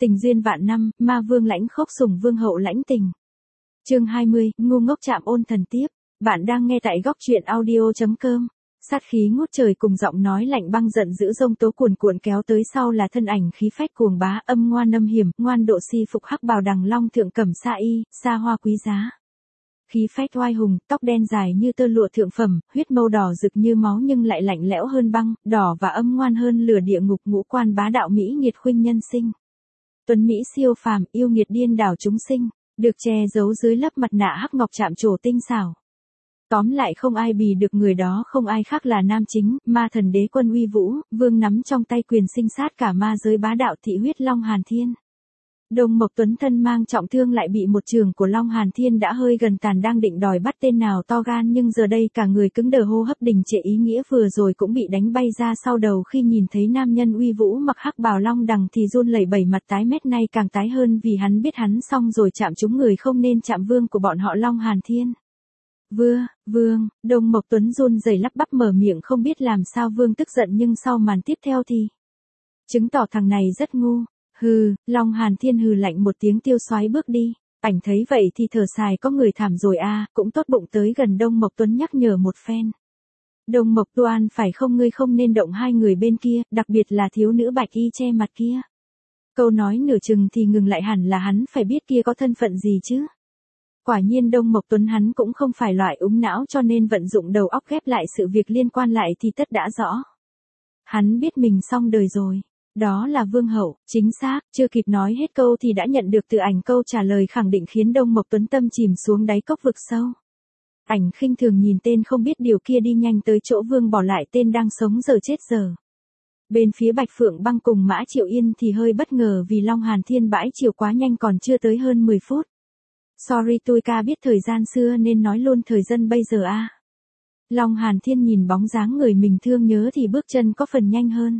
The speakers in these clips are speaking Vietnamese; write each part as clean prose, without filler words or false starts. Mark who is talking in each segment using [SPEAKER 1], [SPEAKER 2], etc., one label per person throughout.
[SPEAKER 1] Tình duyên vạn năm, ma vương lãnh khốc sủng vương hậu lãnh tình. Chương 20, ngu ngốc chạm ôn thần tiếp. Bạn đang nghe tại góc truyện audio.com. Sát khí ngút trời cùng giọng nói lạnh băng giận dữ rông tố cuồn cuộn kéo tới sau là thân ảnh khí phách cuồng bá âm ngoan âm hiểm, ngoan độ si phục hắc bào đằng long thượng cẩm sa y, sa hoa quý giá. Khí phách oai hùng, tóc đen dài như tơ lụa thượng phẩm, huyết mâu đỏ rực như máu nhưng lại lạnh lẽo hơn băng, đỏ và âm ngoan hơn lửa địa ngục, ngũ quan bá đạo mỹ nghiệt khuynh nhân sinh. Tuấn Mỹ siêu phàm, yêu nghiệt điên đảo chúng sinh, được che giấu dưới lớp mặt nạ hắc ngọc chạm trổ tinh xảo. Tóm lại không ai bì được người đó, không ai khác là nam chính, ma thần đế quân uy vũ, vương nắm trong tay quyền sinh sát cả ma giới bá đạo thị huyết Long Hàn Thiên. Đông Mộc Tuấn thân mang trọng thương lại bị một trường của Long Hàn Thiên đã hơi gần tàn, đang định đòi bắt tên nào to gan nhưng giờ đây cả người cứng đờ, hô hấp đình trệ, ý nghĩa vừa rồi cũng bị đánh bay ra sau đầu khi nhìn thấy nam nhân uy vũ mặc hắc bào long đằng thì run lẩy bẩy, mặt tái mét, nay càng tái hơn vì hắn biết hắn xong rồi, chạm trúng người không nên chạm, vương của bọn họ Long Hàn Thiên. Vương, Đông Mộc Tuấn run rẩy lắp bắp mở miệng không biết làm sao. Vương tức giận nhưng sau màn tiếp theo thì chứng tỏ thằng này rất ngu. Hừ, Long Hàn Thiên hừ lạnh một tiếng tiêu xoái bước đi. Ảnh thấy vậy thì thở dài, có người thảm rồi a, cũng tốt bụng tới gần Đông Mộc Tuấn nhắc nhở một phen. Đông Mộc Tuan phải không, ngươi không nên động hai người bên kia, đặc biệt là thiếu nữ bạch y che mặt kia. Câu nói nửa chừng thì ngừng lại, hẳn là hắn phải biết kia có thân phận gì chứ. Quả nhiên Đông Mộc Tuấn hắn cũng không phải loại úng não, cho nên vận dụng đầu óc ghép lại sự việc liên quan lại thì tất đã rõ. Hắn biết mình xong đời rồi. Đó là vương hậu, chính xác, chưa kịp nói hết câu thì đã nhận được từ ảnh câu trả lời khẳng định khiến Đông Mộc Tuấn tâm chìm xuống đáy cốc vực sâu. Ảnh khinh thường nhìn tên không biết điều kia đi nhanh tới chỗ vương, bỏ lại tên đang sống giờ chết giờ. Bên phía Bạch Phượng Băng cùng Mã Triệu Yên thì hơi bất ngờ vì Long Hàn Thiên bãi chiều quá nhanh, còn chưa tới hơn 10 phút. Sorry, tôi ca biết thời gian xưa nên nói luôn thời dân bây giờ a. Long Hàn Thiên nhìn bóng dáng người mình thương nhớ thì bước chân có phần nhanh hơn.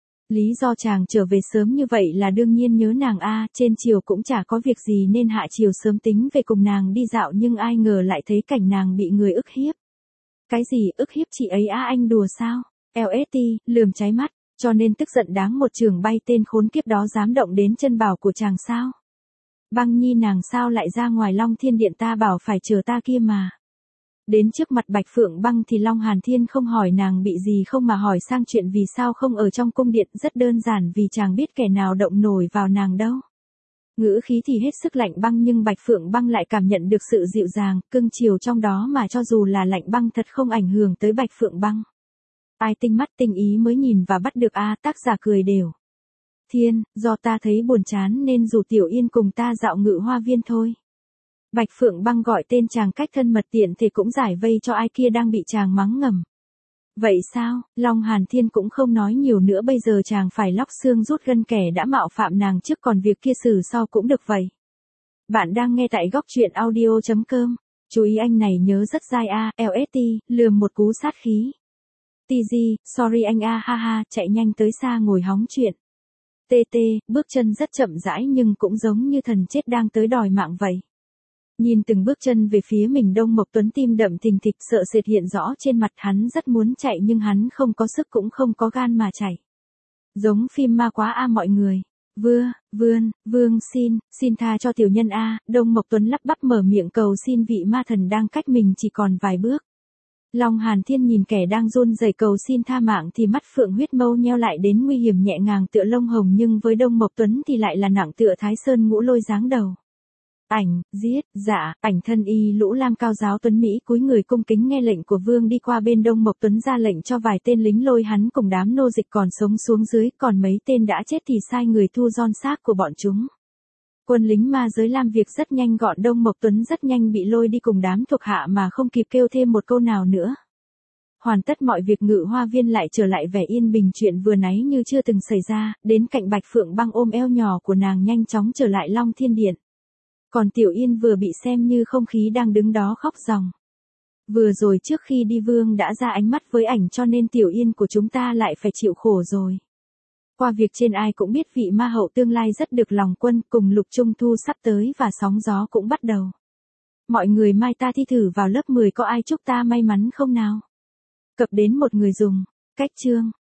[SPEAKER 1] Lý do chàng trở về sớm như vậy là đương nhiên nhớ nàng a, trên chiều cũng chả có việc gì nên hạ chiều sớm tính về cùng nàng đi dạo, nhưng ai ngờ lại thấy cảnh nàng bị người ức hiếp. Cái gì ức hiếp chị ấy á, anh đùa sao? LST, lườm cháy mắt, cho nên tức giận đáng một trường bay, tên khốn kiếp đó dám động đến chân bảo của chàng sao? Băng Nhi nàng sao lại ra ngoài Long Thiên Điện, ta bảo phải chờ ta kia mà. Đến trước mặt Bạch Phượng Băng thì Long Hàn Thiên không hỏi nàng bị gì không mà hỏi sang chuyện vì sao không ở trong cung điện, rất đơn giản vì chàng biết kẻ nào động nổi vào nàng đâu. Ngữ khí thì hết sức lạnh băng nhưng Bạch Phượng Băng lại cảm nhận được sự dịu dàng, cưng chiều trong đó mà cho dù là lạnh băng thật không ảnh hưởng tới Bạch Phượng Băng. Ai tinh mắt tinh ý mới nhìn và bắt được a, tác giả cười đều. Thiên, do ta thấy buồn chán nên rủ Tiểu Yên cùng ta dạo Ngự Hoa Viên thôi. Bạch Phượng Băng gọi tên chàng cách thân mật, tiện thể cũng giải vây cho ai kia đang bị chàng mắng ngầm. Vậy sao? Long Hàn Thiên cũng không nói nhiều nữa, bây giờ chàng phải lóc xương rút gân kẻ đã mạo phạm nàng trước, còn việc kia xử sau cũng được vậy. Bạn đang nghe tại góc truyện audio.com. Chú ý anh này nhớ rất dai a, LST, lườm một cú sát khí. TG, sorry anh a, ha ha, chạy nhanh tới xa ngồi hóng chuyện. TT, bước chân rất chậm rãi nhưng cũng giống như thần chết đang tới đòi mạng vậy. Nhìn từng bước chân về phía mình, Đông Mộc Tuấn tim đậm thình thịch, sợ sệt hiện rõ trên mặt, hắn rất muốn chạy nhưng hắn không có sức cũng không có gan mà chạy. Giống phim ma quá a mọi người. Vương xin tha cho tiểu nhân a, Đông Mộc Tuấn lắp bắp mở miệng cầu xin vị ma thần đang cách mình chỉ còn vài bước. Long Hàn Thiên nhìn kẻ đang run rẩy cầu xin tha mạng thì mắt phượng huyết mâu nheo lại đến nguy hiểm, nhẹ nhàng tựa lông hồng nhưng với Đông Mộc Tuấn thì lại là nặng tựa Thái Sơn ngũ lôi giáng đầu. Ảnh, giết, dạ, ảnh thân y lũ lam cao giáo tuấn Mỹ cúi người cung kính nghe lệnh của vương, đi qua bên Đông Mộc Tuấn ra lệnh cho vài tên lính lôi hắn cùng đám nô dịch còn sống xuống dưới, còn mấy tên đã chết thì sai người thu gom xác của bọn chúng. Quân lính ma giới làm việc rất nhanh gọn, Đông Mộc Tuấn rất nhanh bị lôi đi cùng đám thuộc hạ mà không kịp kêu thêm một câu nào nữa. Hoàn tất mọi việc, Ngự Hoa Viên lại trở lại vẻ yên bình, chuyện vừa nãy như chưa từng xảy ra, đến cạnh Bạch Phượng Băng ôm eo nhỏ của nàng nhanh chóng trở lại Long Thiên Điện. Còn Tiểu Yên vừa bị xem như không khí đang đứng đó khóc ròng. Vừa rồi trước khi đi vương đã ra ánh mắt với ảnh cho nên Tiểu Yên của chúng ta lại phải chịu khổ rồi. Qua việc trên ai cũng biết vị ma hậu tương lai rất được lòng quân, cùng lục trung thu sắp tới và sóng gió cũng bắt đầu. Mọi người mai ta thi thử vào lớp 10 có ai chúc ta may mắn không nào? Cập đến một người dùng. Cách chương.